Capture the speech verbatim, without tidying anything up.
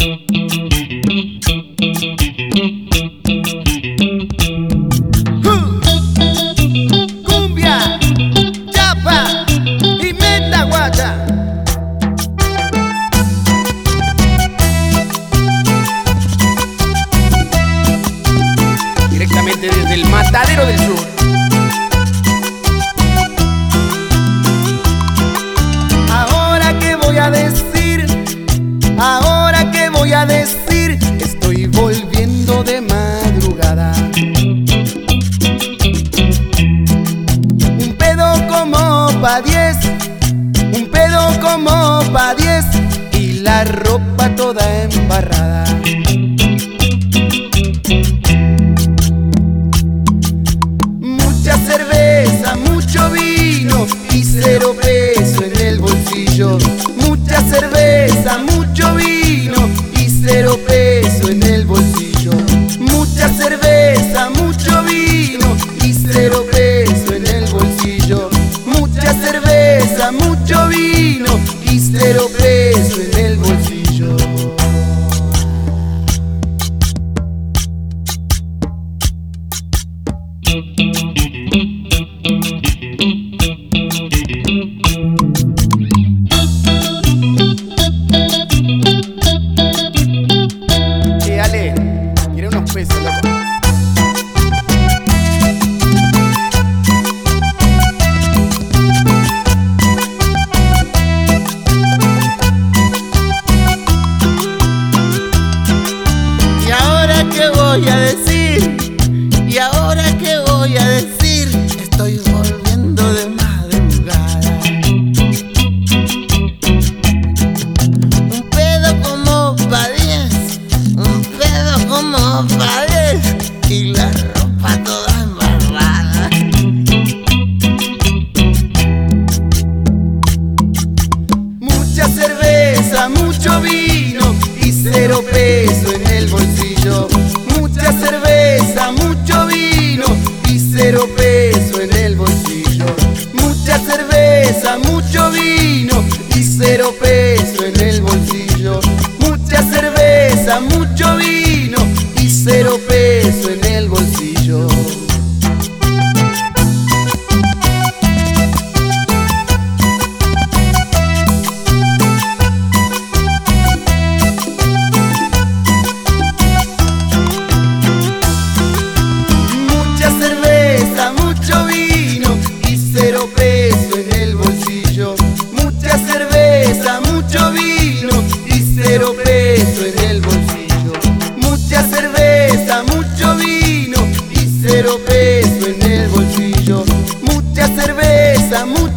Cumbia, chapa y menda guacha. Directamente desde el Matadero del Sur. Ahora qué voy a decir, ahora qué voy a decir, estoy volviendo de madrugada. Un pedo como pa' diez, un pedo como pa' diez y la ropa toda embarrada. Mucha cerveza, mucho vino y cero peso en el bolsillo. Mucha cerveza, mucho vino y cero peso en el bolsillo. Mucha cerveza, mucho vino y cero peso en el bolsillo. Mucha cerveza, mucho vino y cero peso en el bolsillo. Eh, Ale, quiere unos pesos, loco. ¿Y ahora qué voy a decir? ¿Y ahora qué voy a decir? Estoy volviendo de madrugada. Un pedo como pa' diez, un pedo como pa' diez y la ropa toda embarrada. Mucha cerveza, mucho vino y cero peso en el bolsillo. Mucha cerveza, mucho vino y cero peso en el bolsillo. Mucha cerveza, mucho vino y cero peso en el bolsillo. Mucha cerveza, mucho vino y cero peso en el bolsillo. Mucha cerveza, mucho vino y cero peso en el bolsillo. Mucha cerveza, mucho vino y cero peso en el bolsillo. Mucha cerveza, mucho vino y cero peso en el bolsillo. Mucha cerveza, mucho